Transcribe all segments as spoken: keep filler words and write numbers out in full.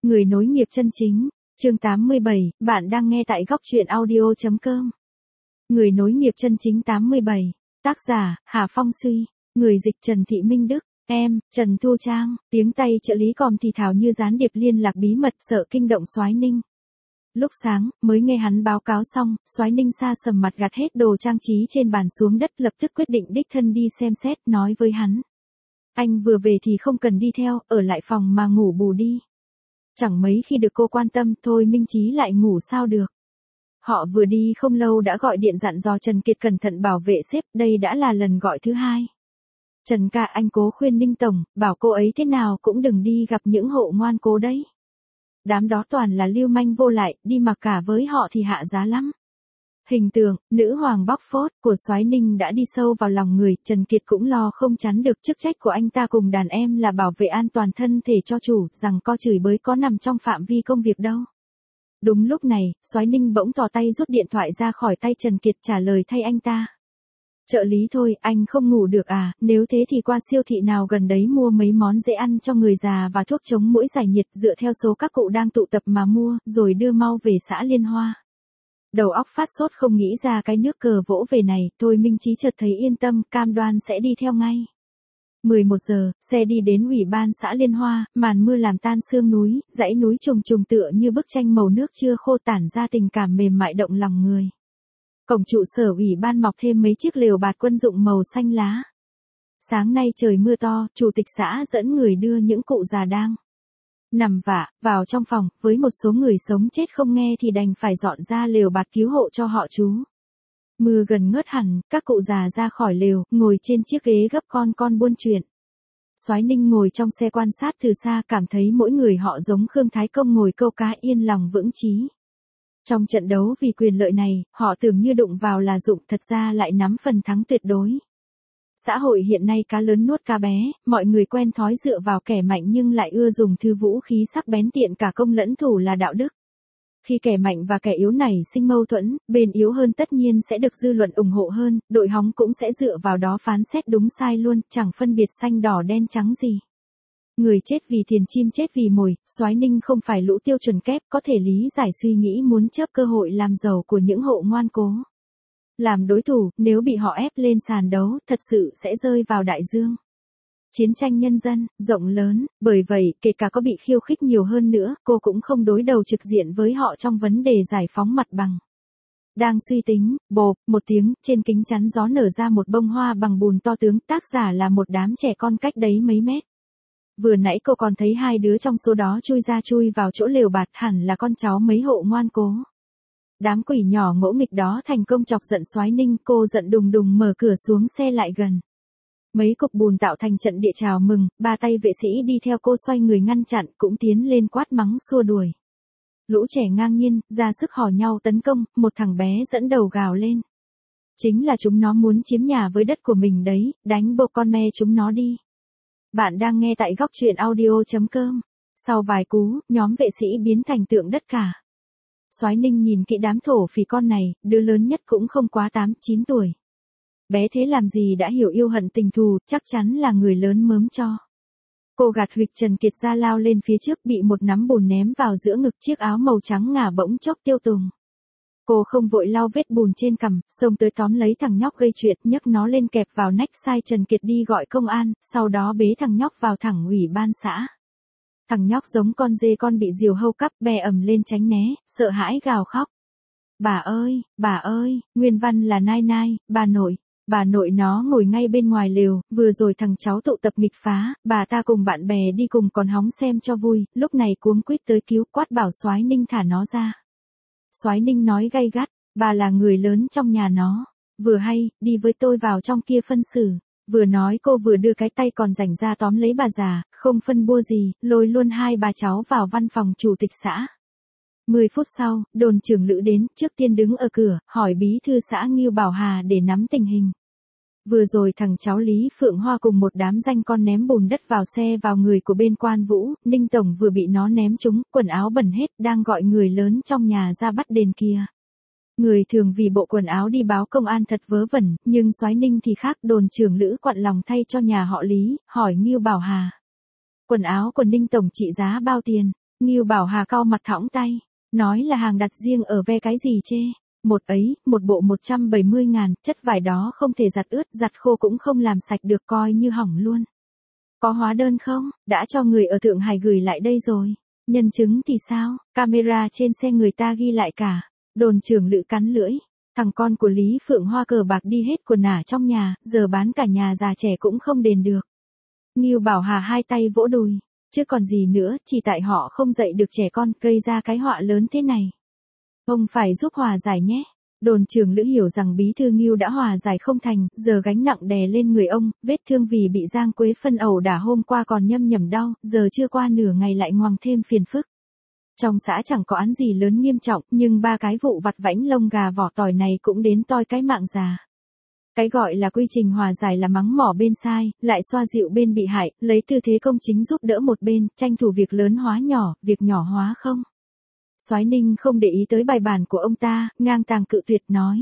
Người nối nghiệp chân chính, chương tám mươi bảy, bạn đang nghe tại góc truyện audio chấm com. Người nối nghiệp chân chính tám mươi bảy, tác giả, Hà Phong Suy, người dịch Trần Thị Minh Đức, em, Trần Thu Trang, tiếng Tây trợ lý còm thì thào như gián điệp liên lạc bí mật sợ kinh động Soái Ninh. Lúc sáng, mới nghe hắn báo cáo xong, Soái Ninh sa sầm mặt gạt hết đồ trang trí trên bàn xuống đất, lập tức quyết định đích thân đi xem xét, nói với hắn. Anh vừa về thì không cần đi theo, ở lại phòng mà ngủ bù đi. Chẳng mấy khi được cô quan tâm, thôi Minh Chí lại ngủ sao được. Họ vừa đi không lâu đã gọi điện dặn dò Trần Kiệt cẩn thận bảo vệ sếp, đây đã là lần gọi thứ hai. Trần ca, anh cố khuyên Ninh Tổng, bảo cô ấy thế nào cũng đừng đi gặp những hộ ngoan cố đấy. Đám đó toàn là lưu manh vô lại, đi mặc cả với họ thì hạ giá lắm. Hình tượng, nữ hoàng bóc phốt của Soái Ninh đã đi sâu vào lòng người, Trần Kiệt cũng lo không chắn được chức trách của anh ta cùng đàn em là bảo vệ an toàn thân thể cho chủ, rằng co chửi bới có nằm trong phạm vi công việc đâu. Đúng lúc này, Soái Ninh bỗng thò tay rút điện thoại ra khỏi tay Trần Kiệt, trả lời thay anh ta. Trợ lý thôi, anh không ngủ được à, nếu thế thì qua siêu thị nào gần đấy mua mấy món dễ ăn cho người già và thuốc chống muỗi giải nhiệt dựa theo số các cụ đang tụ tập mà mua, rồi đưa mau về xã Liên Hoa. Đầu óc phát sốt không nghĩ ra cái nước cờ vỗ về này, thôi Minh Chí chợt thấy yên tâm, cam đoan sẽ đi theo ngay. mười một giờ, xe đi đến ủy ban xã Liên Hoa, màn mưa làm tan sương núi, dãy núi trùng trùng tựa như bức tranh màu nước chưa khô tản ra tình cảm mềm mại động lòng người. Cổng trụ sở ủy ban mọc thêm mấy chiếc lều bạt quân dụng màu xanh lá. Sáng nay trời mưa to, chủ tịch xã dẫn người đưa những cụ già đang nằm vạ vào trong phòng, với một số người sống chết không nghe thì đành phải dọn ra lều bạt cứu hộ cho họ trú. Mưa gần ngớt hẳn, các cụ già ra khỏi lều, ngồi trên chiếc ghế gấp con con buôn chuyện. Soái Ninh ngồi trong xe quan sát từ xa, cảm thấy mỗi người họ giống Khương Thái Công ngồi câu cá yên lòng vững chí. Trong trận đấu vì quyền lợi này, họ tưởng như đụng vào là dụng, thật ra lại nắm phần thắng tuyệt đối. Xã hội hiện nay cá lớn nuốt cá bé, mọi người quen thói dựa vào kẻ mạnh nhưng lại ưa dùng thứ vũ khí sắc bén tiện cả công lẫn thủ là đạo đức. Khi kẻ mạnh và kẻ yếu nảy sinh mâu thuẫn, bên yếu hơn tất nhiên sẽ được dư luận ủng hộ hơn, đội hóng cũng sẽ dựa vào đó phán xét đúng sai luôn, chẳng phân biệt xanh đỏ đen trắng gì. Người chết vì tiền, chim chết vì mồi, Soái Ninh không phải lũ tiêu chuẩn kép, có thể lý giải suy nghĩ muốn chớp cơ hội làm giàu của những hộ ngoan cố. Làm đối thủ, nếu bị họ ép lên sàn đấu, thật sự sẽ rơi vào đại dương chiến tranh nhân dân, rộng lớn, bởi vậy, kể cả có bị khiêu khích nhiều hơn nữa, cô cũng không đối đầu trực diện với họ trong vấn đề giải phóng mặt bằng. Đang suy tính, bộp, một tiếng, trên kính chắn gió nở ra một bông hoa bằng bùn to tướng, tác giả là một đám trẻ con cách đấy mấy mét. Vừa nãy cô còn thấy hai đứa trong số đó chui ra chui vào chỗ lều bạt, hẳn là con cháu mấy hộ ngoan cố. Đám quỷ nhỏ ngỗ nghịch đó thành công chọc giận Soái Ninh, cô giận đùng đùng mở cửa xuống xe lại gần. Mấy cục bùn tạo thành trận địa chào mừng, ba tay vệ sĩ đi theo cô xoay người ngăn chặn, cũng tiến lên quát mắng xua đuổi. Lũ trẻ ngang nhiên, ra sức hò nhau tấn công, một thằng bé dẫn đầu gào lên. Chính là chúng nó muốn chiếm nhà với đất của mình đấy, đánh bộ con me chúng nó đi. Bạn đang nghe tại góc truyện audio chấm com. Sau vài cú, nhóm vệ sĩ biến thành tượng đất cả. Soái Ninh nhìn kỹ đám thổ phỉ con này, đứa lớn nhất cũng không quá tám chín tuổi. Bé thế làm gì đã hiểu yêu hận tình thù, chắc chắn là người lớn mớm cho. Cô gạt huỵch Trần Kiệt ra lao lên phía trước, bị một nắm bùn ném vào giữa ngực, chiếc áo màu trắng ngả bỗng chốc tiêu tùng. Cô không vội lau vết bùn trên cằm, xông tới tóm lấy thằng nhóc gây chuyện, nhấc nó lên kẹp vào nách, sai Trần Kiệt đi gọi công an, sau đó bế thằng nhóc vào thẳng ủy ban xã. Thằng nhóc giống con dê con bị diều hâu cắp, bè ầm lên tránh né, sợ hãi gào khóc. Bà ơi, bà ơi, nguyên văn là Nai Nai, bà nội. Bà nội nó ngồi ngay bên ngoài lều, vừa rồi thằng cháu tụ tập nghịch phá, bà ta cùng bạn bè đi cùng còn hóng xem cho vui, lúc này cuống quýt tới cứu, quát bảo Soái Ninh thả nó ra. Soái Ninh nói gay gắt, bà là người lớn trong nhà nó, vừa hay, đi với tôi vào trong kia phân xử. Vừa nói cô vừa đưa cái tay còn rảnh ra tóm lấy bà già, không phân bua gì, lôi luôn hai bà cháu vào văn phòng chủ tịch xã. Mười phút sau, đồn trưởng Lữ đến, trước tiên đứng ở cửa, hỏi bí thư xã Ngưu Bảo Hà để nắm tình hình. Vừa rồi thằng cháu Lý Phượng Hoa cùng một đám danh con ném bùn đất vào xe vào người của bên Quan Vũ, Ninh Tổng vừa bị nó ném trúng, quần áo bẩn hết, đang gọi người lớn trong nhà ra bắt đền kia. Người thường vì bộ quần áo đi báo công an thật vớ vẩn, nhưng Soái Ninh thì khác, đồn trưởng Lữ quặn lòng thay cho nhà họ Lý, hỏi Ngưu Bảo Hà. Quần áo của Ninh Tổng trị giá bao tiền? Ngưu Bảo Hà cau mặt thõng tay, nói là hàng đặt riêng ở ve cái gì chê. Một ấy, một bộ một trăm bảy mươi ngàn, chất vải đó không thể giặt ướt, giặt khô cũng không làm sạch được, coi như hỏng luôn. Có hóa đơn không? Đã cho người ở Thượng Hải gửi lại đây rồi. Nhân chứng thì sao? Camera trên xe người ta ghi lại cả. Đồn trưởng Lữ cắn lưỡi. Thằng con của Lý Phượng Hoa cờ bạc đi hết quần ả trong nhà, giờ bán cả nhà già trẻ cũng không đền được. Ngưu Bảo Hà hai tay vỗ đùi. Chứ còn gì nữa, chỉ tại họ không dạy được trẻ con, gây ra cái họa lớn thế này. Ông phải giúp hòa giải nhé. Đồn trưởng Lữ hiểu rằng bí thư Ngưu đã hòa giải không thành, giờ gánh nặng đè lên người ông, vết thương vì bị Giang Quế Phân ẩu đả hôm qua còn nhâm nhẩm đau, giờ chưa qua nửa ngày lại ngoằng thêm phiền phức. Trong xã chẳng có án gì lớn nghiêm trọng, nhưng ba cái vụ vặt vãnh lông gà vỏ tỏi này cũng đến toi cái mạng già. Cái gọi là quy trình hòa giải là mắng mỏ bên sai, lại xoa dịu bên bị hại, lấy tư thế công chính giúp đỡ một bên, tranh thủ việc lớn hóa nhỏ, việc nhỏ hóa không. Soái Ninh không để ý tới bài bản của ông ta, ngang tàng cự tuyệt nói.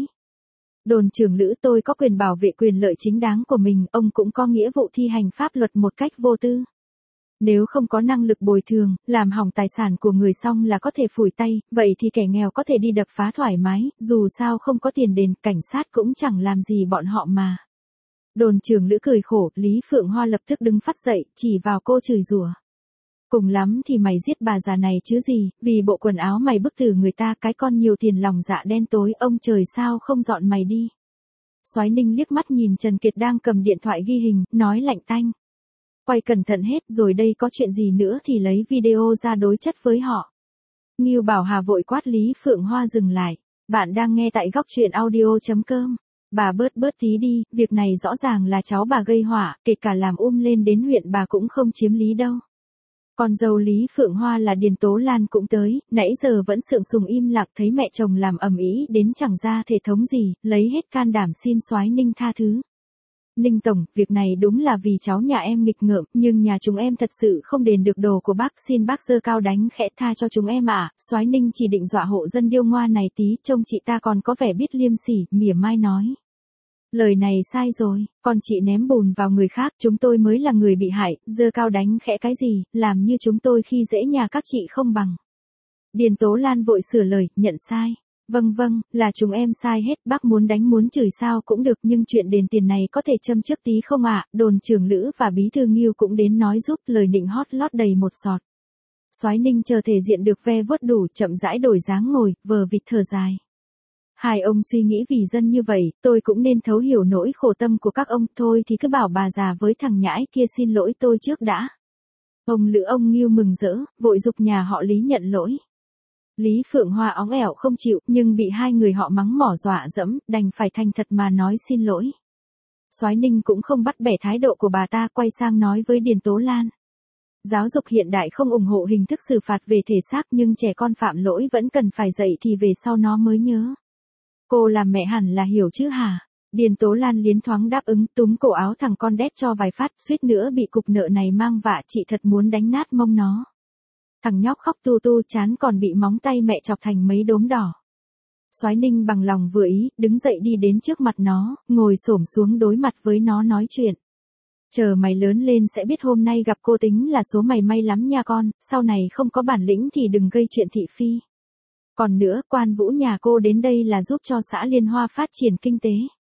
Đồn trưởng Lữ, tôi có quyền bảo vệ quyền lợi chính đáng của mình, ông cũng có nghĩa vụ thi hành pháp luật một cách vô tư. Nếu không có năng lực bồi thường, làm hỏng tài sản của người xong là có thể phủi tay, vậy thì kẻ nghèo có thể đi đập phá thoải mái, dù sao không có tiền đền, cảnh sát cũng chẳng làm gì bọn họ mà. Đồn trưởng Lữ cười khổ, Lý Phượng Hoa lập tức đứng phát dậy, chỉ vào cô chửi rủa. Cùng lắm thì mày giết bà già này chứ gì, vì bộ quần áo mày bức tử người ta, cái con nhiều tiền lòng dạ đen tối, ông trời sao không dọn mày đi. Soái Ninh liếc mắt nhìn Trần Kiệt đang cầm điện thoại ghi hình, nói lạnh tanh. Quay cẩn thận hết rồi đây, có chuyện gì nữa thì lấy video ra đối chất với họ. Ngưu Bảo Hà vội quát Lý Phượng Hoa dừng lại. Bạn đang nghe tại góc truyện audio.com. Bà bớt bớt tí đi, việc này rõ ràng là cháu bà gây họa, kể cả làm um lên đến huyện bà cũng không chiếm lý đâu. Con dâu Lý Phượng Hoa là Điền Tố Lan cũng tới, nãy giờ vẫn sượng sùng im lặng, thấy mẹ chồng làm ầm ĩ đến chẳng ra thể thống gì, lấy hết can đảm xin Soái Ninh tha thứ. Ninh tổng, việc này đúng là vì cháu nhà em nghịch ngợm, nhưng nhà chúng em thật sự không đền được đồ của bác, xin bác giơ cao đánh khẽ tha cho chúng em ạ. À. Soái Ninh chỉ định dọa hộ dân điêu ngoa này tí, trông chị ta còn có vẻ biết liêm sỉ, mỉa mai nói. Lời này sai rồi, con chị ném bùn vào người khác, chúng tôi mới là người bị hại, giơ cao đánh khẽ cái gì, làm như chúng tôi khi dễ nhà các chị không bằng. Điền Tố Lan vội sửa lời, nhận sai. Vâng vâng, là chúng em sai hết, bác muốn đánh muốn chửi sao cũng được, nhưng chuyện đền tiền này có thể châm trước tí không ạ? À? Đồn trưởng Lữ và bí thư Ngưu cũng đến nói giúp, lời nịnh hót lót đầy một sọt. Soái Ninh chờ thể diện được ve vớt đủ, chậm rãi đổi dáng ngồi, vờ vịt thở dài. Hai ông suy nghĩ vì dân như vậy, tôi cũng nên thấu hiểu nỗi khổ tâm của các ông, thôi thì cứ bảo bà già với thằng nhãi kia xin lỗi tôi trước đã. Ông Lữ ông Ngưu mừng rỡ, vội giục nhà họ Lý nhận lỗi. Lý Phượng Hoa óng ẻo không chịu, nhưng bị hai người họ mắng mỏ dọa dẫm, đành phải thành thật mà nói xin lỗi. Soái Ninh cũng không bắt bẻ thái độ của bà ta, quay sang nói với Điền Tố Lan. Giáo dục hiện đại không ủng hộ hình thức xử phạt về thể xác, nhưng trẻ con phạm lỗi vẫn cần phải dạy thì về sau nó mới nhớ. Cô làm mẹ hẳn là hiểu chứ hả? Điền Tố Lan liến thoáng đáp ứng, túm cổ áo thằng con đét cho vài phát, suýt nữa bị cục nợ này mang vạ, chị thật muốn đánh nát mông nó. Thằng nhóc khóc tu tu, chán còn bị móng tay mẹ chọc thành mấy đốm đỏ. Soái Ninh bằng lòng vừa ý, đứng dậy đi đến trước mặt nó, ngồi xổm xuống đối mặt với nó nói chuyện. Chờ mày lớn lên sẽ biết hôm nay gặp cô tính là số mày may lắm nha con, sau này không có bản lĩnh thì đừng gây chuyện thị phi. Còn nữa, Quan Vũ nhà cô đến đây là giúp cho xã Liên Hoa phát triển kinh tế.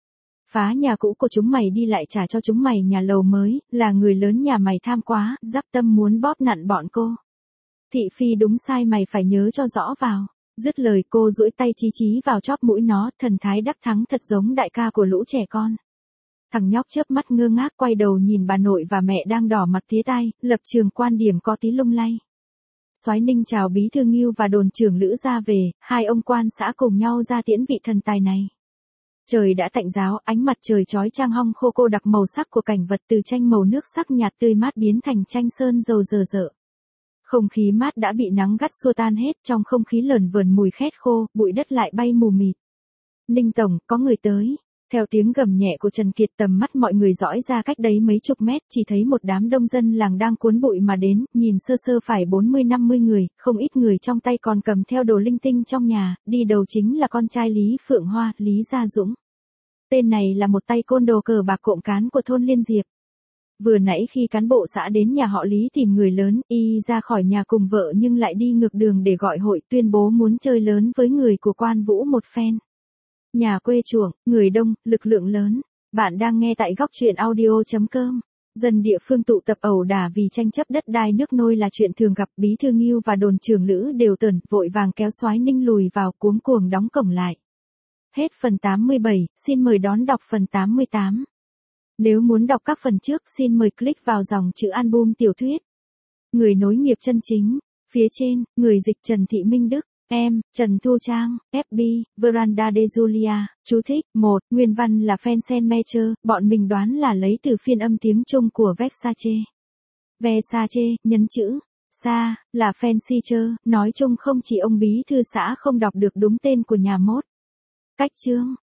Phá nhà cũ của chúng mày đi lại trả cho chúng mày nhà lầu mới, là người lớn nhà mày tham quá, dắp tâm muốn bóp nặn bọn cô. Thị phi đúng sai mày phải nhớ cho rõ vào. Dứt lời cô duỗi tay chí chí vào chóp mũi nó, thần thái đắc thắng thật giống đại ca của lũ trẻ con. Thằng nhóc chớp mắt ngơ ngác quay đầu nhìn bà nội và mẹ đang đỏ mặt tía tai, lập trường quan điểm có tí lung lay. Soái Ninh chào bí thư Ngưu và đồn trưởng Lữ ra về, hai ông quan xã cùng nhau ra tiễn vị thần tài này. Trời đã tạnh ráo, ánh mặt trời chói chang hong khô cô đặc màu sắc của cảnh vật từ tranh màu nước sắc nhạt tươi mát biến thành tranh sơn dầu dờ dợ. Không khí mát đã bị nắng gắt xua tan hết, trong không khí lờn vờn mùi khét khô, bụi đất lại bay mù mịt. Ninh tổng, có người tới. Theo tiếng gầm nhẹ của Trần Kiệt, tầm mắt mọi người dõi ra cách đấy mấy chục mét, chỉ thấy một đám đông dân làng đang cuốn bụi mà đến, nhìn sơ sơ phải bốn mươi năm mươi người, không ít người trong tay còn cầm theo đồ linh tinh trong nhà, đi đầu chính là con trai Lý Phượng Hoa, Lý Gia Dũng. Tên này là một tay côn đồ cờ bạc cộng cán của thôn Liên Diệp. Vừa nãy khi cán bộ xã đến nhà họ Lý tìm người lớn, y ra khỏi nhà cùng vợ nhưng lại đi ngược đường để gọi hội tuyên bố muốn chơi lớn với người của Quan Vũ một phen. Nhà quê chuồng, người đông, lực lượng lớn. Bạn đang nghe tại góc truyện audio.com. Dân địa phương tụ tập ẩu đả vì tranh chấp đất đai nước nôi là chuyện thường gặp. Bí thư Ngưu và đồn trưởng Lữ đều tởn, vội vàng kéo Soái Ninh lùi vào, cuống cuồng đóng cổng lại. Hết phần tám mươi bảy, xin mời đón đọc phần tám mươi tám. Nếu muốn đọc các phần trước, xin mời click vào dòng chữ album tiểu thuyết. Người nối nghiệp chân chính. Phía trên, người dịch Trần Thị Minh Đức. Em, Trần Thu Trang, ép bê, Veranda de Julia. Chú thích, một. Nguyên văn là Fansenmecher, bọn mình đoán là lấy từ phiên âm tiếng Trung của Versace. Versace, nhấn chữ. Sa, là Fansicher, nói chung không chỉ ông bí thư xã không đọc được đúng tên của nhà mốt. Cách chương.